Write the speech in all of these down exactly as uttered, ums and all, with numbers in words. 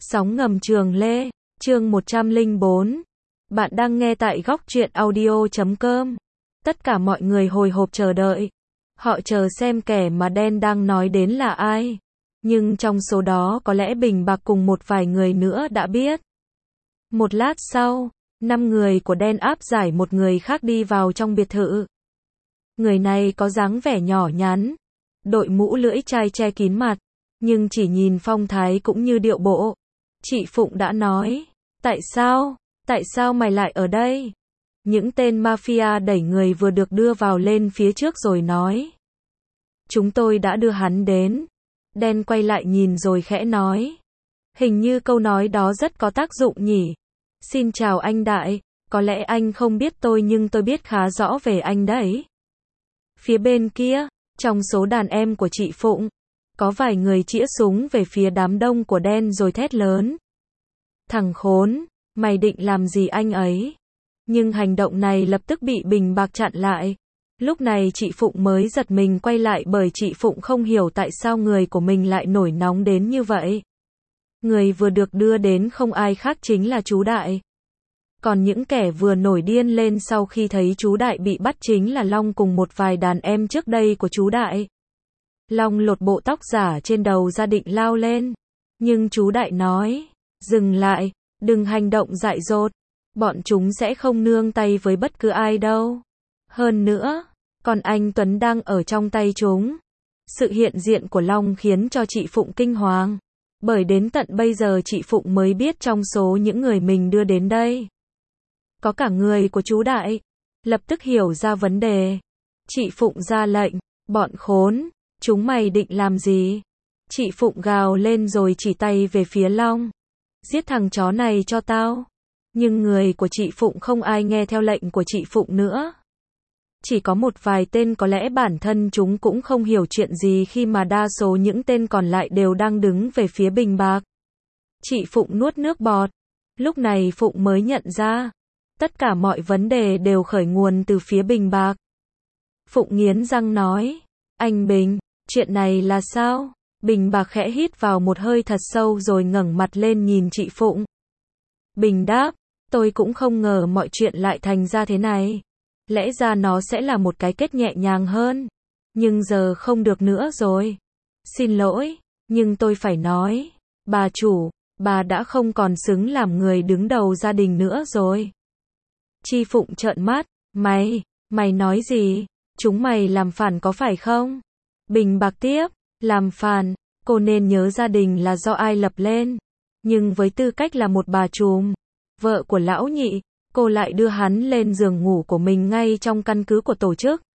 Sóng ngầm Trường Lê, chương một trăm lẻ bốn. Bạn đang nghe tại góc truyện audio chấm com. Tất cả mọi người hồi hộp chờ đợi. Họ chờ xem kẻ mà đen đang nói đến là ai. Nhưng trong số đó có lẽ Bình Bạc cùng một vài người nữa đã biết. Một lát sau, năm người của đen áp giải một người khác đi vào trong biệt thự. Người này có dáng vẻ nhỏ nhắn, đội mũ lưỡi chai che kín mặt, nhưng chỉ nhìn phong thái cũng như điệu bộ. Chị Phụng đã nói, tại sao, tại sao mày lại ở đây? Những tên mafia đẩy người vừa được đưa vào lên phía trước rồi nói. Chúng tôi đã đưa hắn đến. Đen quay lại nhìn rồi khẽ nói. Hình như câu nói đó rất có tác dụng nhỉ. Xin chào anh Đại, có lẽ anh không biết tôi nhưng tôi biết khá rõ về anh đấy. Phía bên kia, trong số đàn em của chị Phụng, có vài người chĩa súng về phía đám đông của đen rồi thét lớn. Thằng khốn, mày định làm gì anh ấy? Nhưng hành động này lập tức bị Bình Bạc chặn lại. Lúc này chị Phụng mới giật mình quay lại bởi chị Phụng không hiểu tại sao người của mình lại nổi nóng đến như vậy. Người vừa được đưa đến không ai khác chính là chú Đại. Còn những kẻ vừa nổi điên lên sau khi thấy chú Đại bị bắt chính là Long cùng một vài đàn em trước đây của chú Đại. Long lột bộ tóc giả trên đầu ra định lao lên. Nhưng chú Đại nói, dừng lại, đừng hành động dại dột. Bọn chúng sẽ không nương tay với bất cứ ai đâu. Hơn nữa, còn anh Tuấn đang ở trong tay chúng. Sự hiện diện của Long khiến cho chị Phụng kinh hoàng. Bởi đến tận bây giờ chị Phụng mới biết trong số những người mình đưa đến đây. Có cả người của chú Đại. Lập tức hiểu ra vấn đề. Chị Phụng ra lệnh, bọn khốn, chúng mày định làm gì? Chị Phụng gào lên rồi chỉ tay về phía Long. Giết thằng chó này cho tao. Nhưng người của chị Phụng không ai nghe theo lệnh của chị Phụng nữa. Chỉ có một vài tên có lẽ bản thân chúng cũng không hiểu chuyện gì khi mà đa số những tên còn lại đều đang đứng về phía Bình Bạc. Chị Phụng nuốt nước bọt. Lúc này Phụng mới nhận ra. Tất cả mọi vấn đề đều khởi nguồn từ phía Bình Bạc. Phụng nghiến răng nói. Anh Bình, chuyện này là sao? Bình Bạc khẽ hít vào một hơi thật sâu rồi ngẩng mặt lên nhìn chị Phụng. Bình đáp, tôi cũng không ngờ mọi chuyện lại thành ra thế này. Lẽ ra nó sẽ là một cái kết nhẹ nhàng hơn. Nhưng giờ không được nữa rồi. Xin lỗi, nhưng tôi phải nói. Bà chủ, bà đã không còn xứng làm người đứng đầu gia đình nữa rồi. Chi Phụng trợn mắt, mày, mày nói gì? Chúng mày làm phản có phải không? Bình Bạc tiếp, làm phản, cô nên nhớ gia đình là do ai lập lên. Nhưng với tư cách là một bà trùm, vợ của lão nhị, cô lại đưa hắn lên giường ngủ của mình ngay trong căn cứ của tổ chức.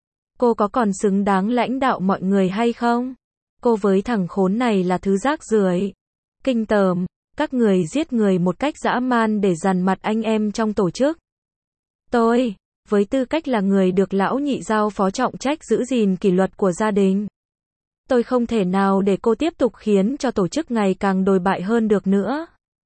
Cô có còn xứng đáng lãnh đạo mọi người hay không? Cô với thằng khốn này là thứ rác rưởi. Kinh tởm, các người giết người một cách dã man để dằn mặt anh em trong tổ chức. Tôi, với tư cách là người được lão nhị giao phó trọng trách giữ gìn kỷ luật của gia đình. Tôi không thể nào để cô tiếp tục khiến cho tổ chức ngày càng đồi bại hơn được nữa.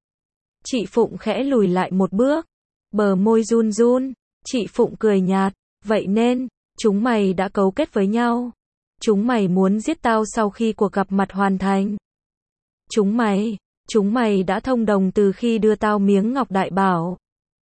Chị Phụng khẽ lùi lại một bước. Bờ môi run run. Chị Phụng cười nhạt. Vậy nên, chúng mày đã cấu kết với nhau. Chúng mày muốn giết tao sau khi cuộc gặp mặt hoàn thành. Chúng mày, chúng mày đã thông đồng từ khi đưa tao miếng ngọc đại bảo.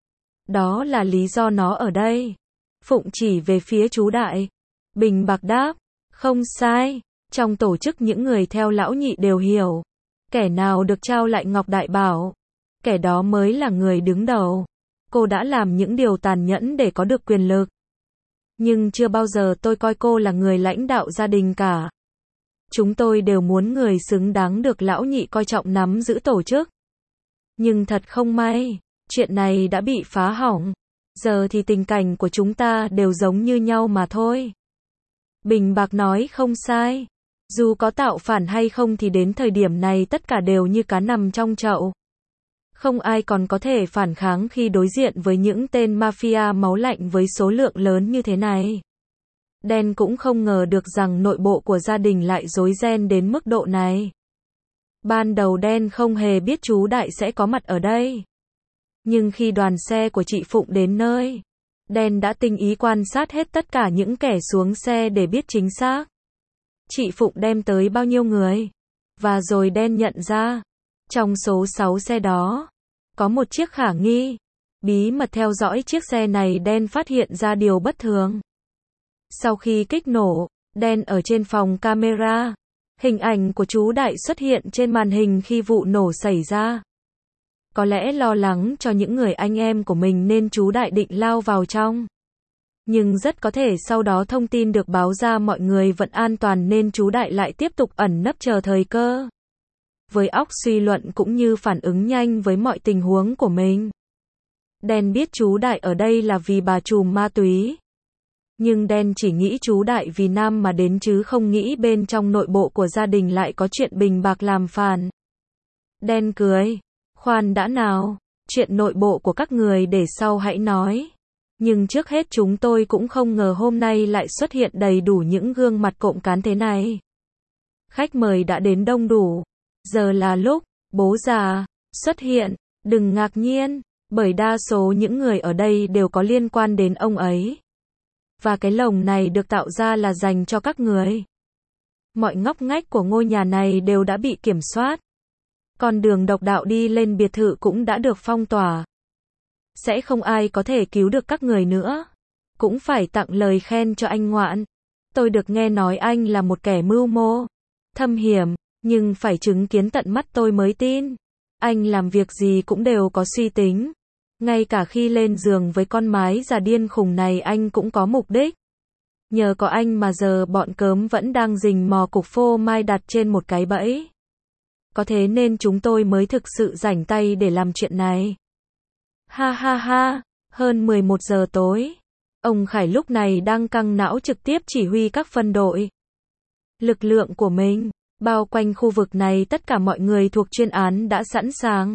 Đó là lý do nó ở đây. Phụng chỉ về phía chú Đại. Bình Bạc đáp. Không sai. Trong tổ chức những người theo lão nhị đều hiểu. Kẻ nào được trao lại ngọc đại bảo. Kẻ đó mới là người đứng đầu. Cô đã làm những điều tàn nhẫn để có được quyền lực. Nhưng chưa bao giờ tôi coi cô là người lãnh đạo gia đình cả. Chúng tôi đều muốn người xứng đáng được lão nhị coi trọng nắm giữ tổ chức. Nhưng thật không may, chuyện này đã bị phá hỏng. Giờ thì tình cảnh của chúng ta đều giống như nhau mà thôi. Bình Bạc nói không sai. Dù có tạo phản hay không thì đến thời điểm này tất cả đều như cá nằm trong chậu. Không ai còn có thể phản kháng khi đối diện với những tên mafia máu lạnh với số lượng lớn như thế này. Đen cũng không ngờ được rằng nội bộ của gia đình lại rối ren đến mức độ này. Ban đầu Đen không hề biết chú Đại sẽ có mặt ở đây. Nhưng khi đoàn xe của chị Phụng đến nơi, Đen đã tinh ý quan sát hết tất cả những kẻ xuống xe để biết chính xác chị Phụng đem tới bao nhiêu người. Và rồi Đen nhận ra, Trong số sáu xe đó, có một chiếc khả nghi. Bí mật theo dõi chiếc xe này, Dan phát hiện ra điều bất thường. Sau khi kích nổ, Dan ở trên phòng camera. Hình ảnh của chú Đại xuất hiện trên màn hình khi vụ nổ xảy ra. Có lẽ lo lắng cho những người anh em của mình nên chú Đại định lao vào trong. Nhưng rất có thể sau đó thông tin được báo ra mọi người vẫn an toàn nên chú Đại lại tiếp tục ẩn nấp chờ thời cơ. Với óc suy luận cũng như phản ứng nhanh với mọi tình huống của mình. Dan biết chú Đại ở đây là vì bà trùm ma túy. Nhưng Dan chỉ nghĩ chú Đại vì Nam mà đến chứ không nghĩ bên trong nội bộ của gia đình lại có chuyện bình bạc làm phản. Dan cười. Khoan đã nào, chuyện nội bộ của các người để sau hãy nói. Nhưng trước hết chúng tôi cũng không ngờ hôm nay lại xuất hiện đầy đủ những gương mặt cộm cán thế này. Khách mời đã đến đông đủ. Giờ là lúc bố già xuất hiện. Đừng ngạc nhiên, bởi đa số những người ở đây đều có liên quan đến ông ấy. Và cái lồng này được tạo ra là dành cho các người. Mọi ngóc ngách của ngôi nhà này đều đã bị kiểm soát. Con đường độc đạo đi lên biệt thự cũng đã được phong tỏa. Sẽ không ai có thể cứu được các người nữa. Cũng phải tặng lời khen cho anh Ngoạn. Tôi được nghe nói anh là một kẻ mưu mô, thâm hiểm, nhưng phải chứng kiến tận mắt tôi mới tin. Anh làm việc gì cũng đều có suy tính. Ngay cả khi lên giường với con mái già điên khùng này anh cũng có mục đích. Nhờ có anh mà giờ bọn cớm vẫn đang rình mò cục phô mai đặt trên một cái bẫy. Có thế nên chúng tôi mới thực sự rảnh tay để làm chuyện này. Ha ha ha, hơn mười một giờ tối. Ông Khải lúc này đang căng não trực tiếp chỉ huy các phân đội. Lực lượng của mình, bao quanh khu vực này tất cả mọi người thuộc chuyên án đã sẵn sàng.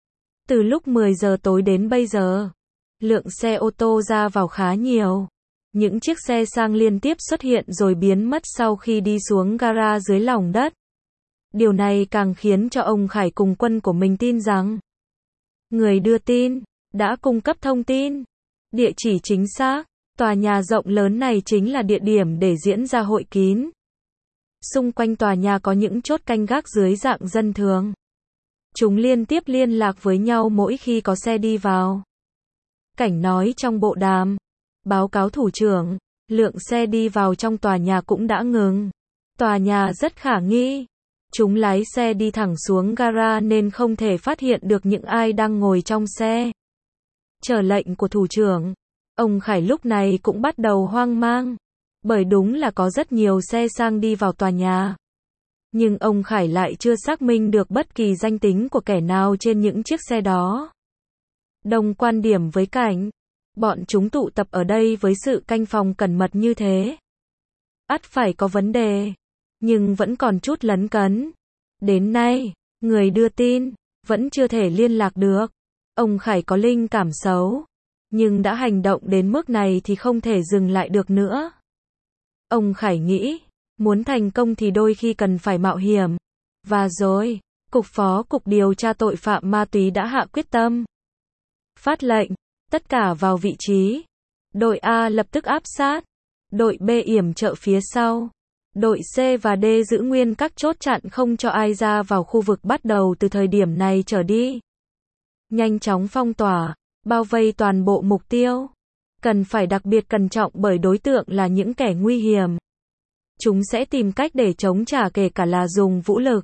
Từ lúc mười giờ tối đến bây giờ, lượng xe ô tô ra vào khá nhiều. Những chiếc xe sang liên tiếp xuất hiện rồi biến mất sau khi đi xuống gara dưới lòng đất. Điều này càng khiến cho ông Khải cùng quân của mình tin rằng người đưa tin đã cung cấp thông tin, địa chỉ chính xác, tòa nhà rộng lớn này chính là địa điểm để diễn ra hội kín. Xung quanh tòa nhà có những chốt canh gác dưới dạng dân thường. Chúng liên tiếp liên lạc với nhau mỗi khi có xe đi vào. Cảnh nói trong bộ đàm, báo cáo thủ trưởng, lượng xe đi vào trong tòa nhà cũng đã ngừng. Tòa nhà rất khả nghi. Chúng lái xe đi thẳng xuống gara nên không thể phát hiện được những ai đang ngồi trong xe. Chờ lệnh của thủ trưởng, ông Khải lúc này cũng bắt đầu hoang mang. Bởi đúng là có rất nhiều xe sang đi vào tòa nhà. Nhưng ông Khải lại chưa xác minh được bất kỳ danh tính của kẻ nào trên những chiếc xe đó. Đồng quan điểm với cảnh, bọn chúng tụ tập ở đây với sự canh phòng cẩn mật như thế. Ắt phải có vấn đề, nhưng vẫn còn chút lấn cấn. Đến nay, người đưa tin vẫn chưa thể liên lạc được. Ông Khải có linh cảm xấu, nhưng đã hành động đến mức này thì không thể dừng lại được nữa. Ông Khải nghĩ, muốn thành công thì đôi khi cần phải mạo hiểm. Và rồi, Cục Phó Cục Điều tra Tội phạm Ma túy đã hạ quyết tâm. Phát lệnh, tất cả vào vị trí. Đội A lập tức áp sát. Đội B yểm trợ phía sau. Đội C và D giữ nguyên các chốt chặn không cho ai ra vào khu vực bắt đầu từ thời điểm này trở đi. Nhanh chóng phong tỏa, bao vây toàn bộ mục tiêu. Cần phải đặc biệt cẩn trọng bởi đối tượng là những kẻ nguy hiểm. Chúng sẽ tìm cách để chống trả kể cả là dùng vũ lực.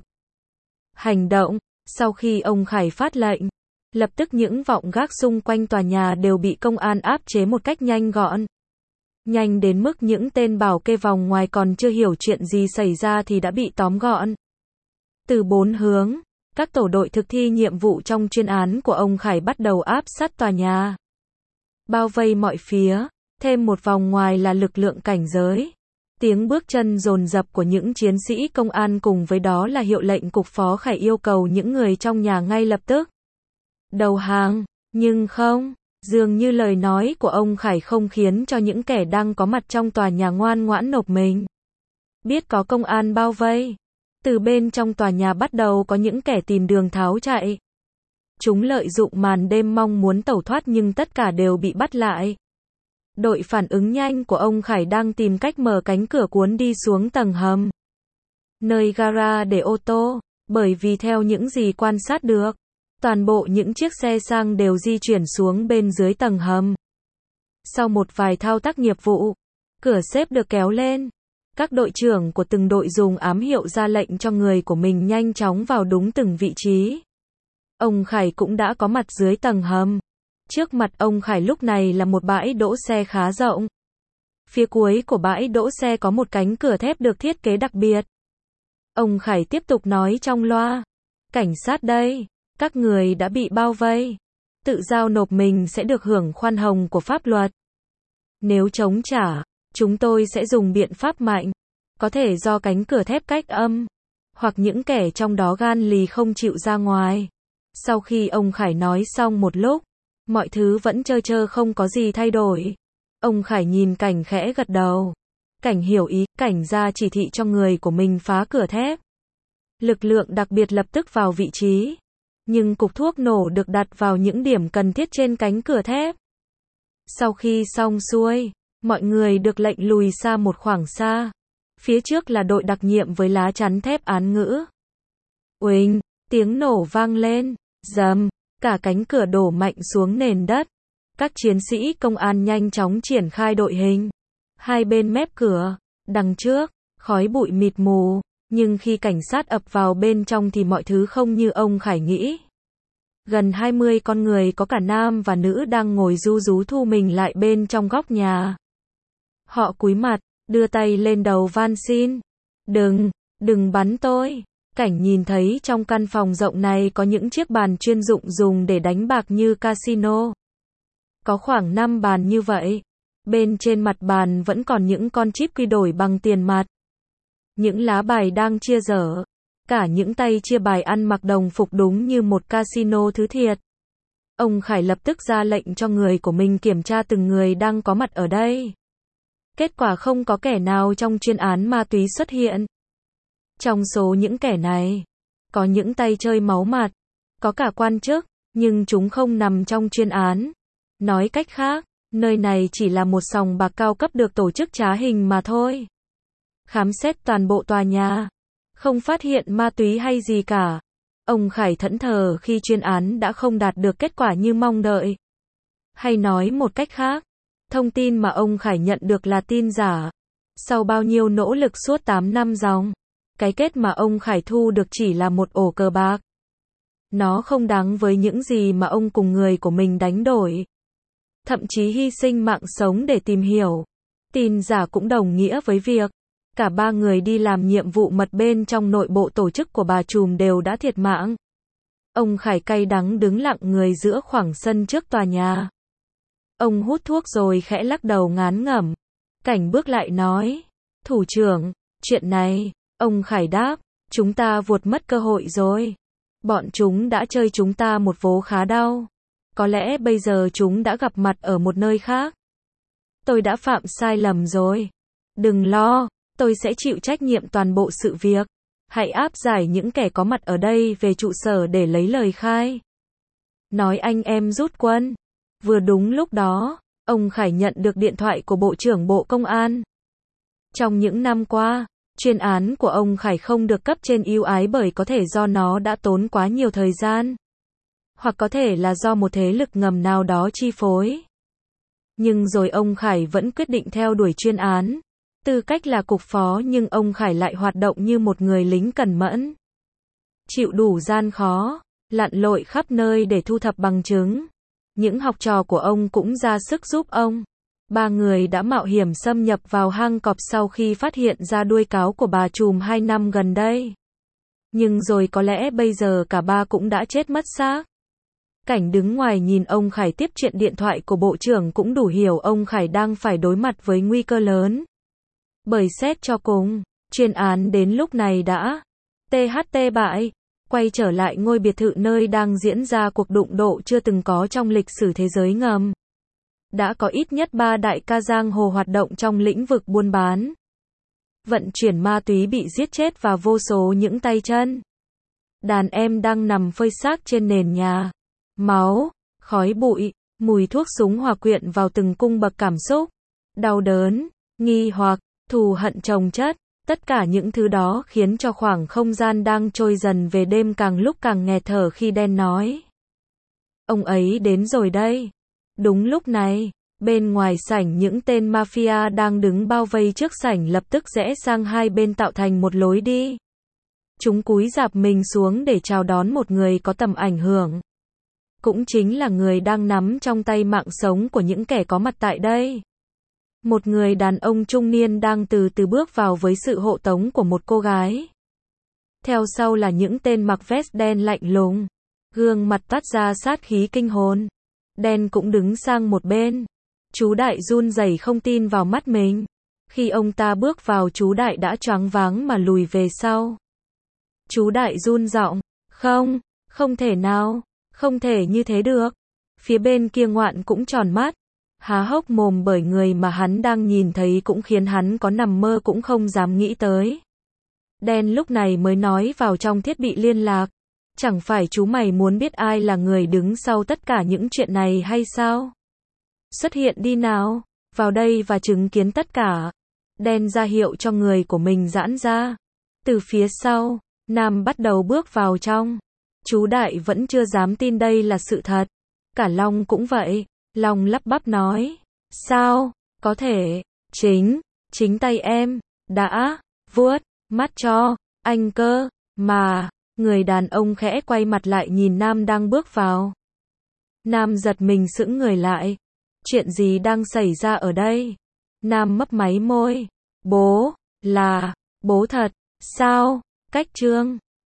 Hành động, sau khi ông Khải phát lệnh, lập tức những vọng gác xung quanh tòa nhà đều bị công an áp chế một cách nhanh gọn. Nhanh đến mức những tên bảo kê vòng ngoài còn chưa hiểu chuyện gì xảy ra thì đã bị tóm gọn. Từ bốn hướng, các tổ đội thực thi nhiệm vụ trong chuyên án của ông Khải bắt đầu áp sát tòa nhà. Bao vây mọi phía, thêm một vòng ngoài là lực lượng cảnh giới. Tiếng bước chân dồn dập của những chiến sĩ công an cùng với đó là hiệu lệnh Cục Phó Khải yêu cầu những người trong nhà ngay lập tức đầu hàng, nhưng không, dường như lời nói của ông Khải không khiến cho những kẻ đang có mặt trong tòa nhà ngoan ngoãn nộp mình. Biết có công an bao vây, từ bên trong tòa nhà bắt đầu có những kẻ tìm đường tháo chạy. Chúng lợi dụng màn đêm mong muốn tẩu thoát nhưng tất cả đều bị bắt lại. Đội phản ứng nhanh của ông Khải đang tìm cách mở cánh cửa cuốn đi xuống tầng hầm, nơi gara để ô tô. Bởi vì theo những gì quan sát được, toàn bộ những chiếc xe sang đều di chuyển xuống bên dưới tầng hầm. Sau một vài thao tác nghiệp vụ, cửa xếp được kéo lên. Các đội trưởng của từng đội dùng ám hiệu ra lệnh cho người của mình nhanh chóng vào đúng từng vị trí. Ông Khải cũng đã có mặt dưới tầng hầm. Trước mặt ông Khải lúc này là một bãi đỗ xe khá rộng. Phía cuối của bãi đỗ xe có một cánh cửa thép được thiết kế đặc biệt. Ông Khải tiếp tục nói trong loa. Cảnh sát đây, các người đã bị bao vây. Tự giao nộp mình sẽ được hưởng khoan hồng của pháp luật. Nếu chống trả, chúng tôi sẽ dùng biện pháp mạnh. Có thể do cánh cửa thép cách âm, hoặc những kẻ trong đó gan lì không chịu ra ngoài. Sau khi ông Khải nói xong một lúc, mọi thứ vẫn trơ trơ không có gì thay đổi. Ông Khải nhìn Cảnh khẽ gật đầu. Cảnh hiểu ý, Cảnh ra chỉ thị cho người của mình phá cửa thép. Lực lượng đặc biệt lập tức vào vị trí. Nhưng cục thuốc nổ được đặt vào những điểm cần thiết trên cánh cửa thép. Sau khi xong xuôi, mọi người được lệnh lùi xa một khoảng xa. Phía trước là đội đặc nhiệm với lá chắn thép án ngữ. Uỳnh, tiếng nổ vang lên, rầm, cả cánh cửa đổ mạnh xuống nền đất. Các chiến sĩ công an nhanh chóng triển khai đội hình. Hai bên mép cửa, đằng trước, khói bụi mịt mù. Nhưng khi cảnh sát ập vào bên trong thì mọi thứ không như ông Khải nghĩ. Gần hai mươi con người có cả nam và nữ đang ngồi ru rú thu mình lại bên trong góc nhà. Họ cúi mặt, đưa tay lên đầu van xin. Đừng, đừng bắn tôi. Cảnh nhìn thấy trong căn phòng rộng này có những chiếc bàn chuyên dụng dùng để đánh bạc như casino. Có khoảng năm bàn như vậy. Bên trên mặt bàn vẫn còn những con chip quy đổi bằng tiền mặt. Những lá bài đang chia dở. Cả những tay chia bài ăn mặc đồng phục đúng như một casino thứ thiệt. Ông Khải lập tức ra lệnh cho người của mình kiểm tra từng người đang có mặt ở đây. Kết quả không có kẻ nào trong chuyên án ma túy xuất hiện. Trong số những kẻ này, có những tay chơi máu mặt, có cả quan chức, nhưng chúng không nằm trong chuyên án. Nói cách khác, nơi này chỉ là một sòng bạc cao cấp được tổ chức trá hình mà thôi. Khám xét toàn bộ tòa nhà, không phát hiện ma túy hay gì cả. Ông Khải thẫn thờ khi chuyên án đã không đạt được kết quả như mong đợi. Hay nói một cách khác, thông tin mà ông Khải nhận được là tin giả. Sau bao nhiêu nỗ lực suốt tám năm dòng, cái kết mà ông Khải thu được chỉ là một ổ cờ bạc. Nó không đáng với những gì mà ông cùng người của mình đánh đổi. Thậm chí hy sinh mạng sống để tìm hiểu. Tin giả cũng đồng nghĩa với việc cả ba người đi làm nhiệm vụ mật bên trong nội bộ tổ chức của bà trùm đều đã thiệt mạng. Ông Khải cay đắng đứng lặng người giữa khoảng sân trước tòa nhà. Ông hút thuốc rồi khẽ lắc đầu ngán ngẩm. Cảnh bước lại nói, thủ trưởng, chuyện này, ông Khải đáp, chúng ta vuột mất cơ hội rồi. Bọn chúng đã chơi chúng ta một vố khá đau. Có lẽ bây giờ chúng đã gặp mặt ở một nơi khác. Tôi đã phạm sai lầm rồi. Đừng lo, tôi sẽ chịu trách nhiệm toàn bộ sự việc. Hãy áp giải những kẻ có mặt ở đây về trụ sở để lấy lời khai. Nói anh em rút quân. Vừa đúng lúc đó, ông Khải nhận được điện thoại của Bộ trưởng Bộ Công an. Trong những năm qua, chuyên án của ông Khải không được cấp trên ưu ái bởi có thể do nó đã tốn quá nhiều thời gian. Hoặc có thể là do một thế lực ngầm nào đó chi phối. Nhưng rồi ông Khải vẫn quyết định theo đuổi chuyên án. Tư cách là cục phó nhưng ông Khải lại hoạt động như một người lính cẩn mẫn. Chịu đủ gian khó, lặn lội khắp nơi để thu thập bằng chứng. Những học trò của ông cũng ra sức giúp ông. Ba người đã mạo hiểm xâm nhập vào hang cọp sau khi phát hiện ra đuôi cáo của bà trùm hai năm gần đây. Nhưng rồi có lẽ bây giờ cả ba cũng đã chết mất xác. Cảnh đứng ngoài nhìn ông Khải tiếp chuyện điện thoại của bộ trưởng cũng đủ hiểu ông Khải đang phải đối mặt với nguy cơ lớn. Bởi xét cho cùng, chuyên án đến lúc này đã tê hát tê bại, quay trở lại ngôi biệt thự nơi đang diễn ra cuộc đụng độ chưa từng có trong lịch sử thế giới ngầm. Đã có ít nhất ba đại ca giang hồ hoạt động trong lĩnh vực buôn bán, vận chuyển ma túy bị giết chết và vô số những tay chân. Đàn em đang nằm phơi xác trên nền nhà. Máu, khói bụi, mùi thuốc súng hòa quyện vào từng cung bậc cảm xúc. Đau đớn, nghi hoặc, thù hận chồng chất. Tất cả những thứ đó khiến cho khoảng không gian đang trôi dần về đêm càng lúc càng nghẹt thở khi Dan nói. Ông ấy đến rồi đây. Đúng lúc này, bên ngoài sảnh những tên mafia đang đứng bao vây trước sảnh lập tức rẽ sang hai bên tạo thành một lối đi. Chúng cúi rạp mình xuống để chào đón một người có tầm ảnh hưởng. Cũng chính là người đang nắm trong tay mạng sống của những kẻ có mặt tại đây. Một người đàn ông trung niên đang từ từ bước vào với sự hộ tống của một cô gái. Theo sau là những tên mặc vest đen lạnh lùng, gương mặt toát ra sát khí kinh hồn. Dan cũng đứng sang một bên. Chú Đại run rẩy không tin vào mắt mình. Khi ông ta bước vào, chú Đại đã choáng váng mà lùi về sau. Chú Đại run giọng, không, không thể nào, không thể như thế được. Phía bên kia Ngoạn cũng tròn mắt, há hốc mồm bởi người mà hắn đang nhìn thấy cũng khiến hắn có nằm mơ cũng không dám nghĩ tới. Dan lúc này mới nói vào trong thiết bị liên lạc, chẳng phải chú mày muốn biết ai là người đứng sau tất cả những chuyện này hay sao? Xuất hiện đi nào, vào đây và chứng kiến tất cả. Dan ra hiệu cho người của mình giãn ra. Từ phía sau, Nam bắt đầu bước vào trong. Chú Đại vẫn chưa dám tin đây là sự thật. Cả Long cũng vậy. Long lắp bắp nói, sao, có thể, chính, chính tay em, đã, vuốt, mắt cho, anh cơ, mà, người đàn ông khẽ quay mặt lại nhìn Nam đang bước vào. Nam giật mình sững người lại, chuyện gì đang xảy ra ở đây? Nam mấp máy môi, bố, là, bố thật, sao, cách Trương,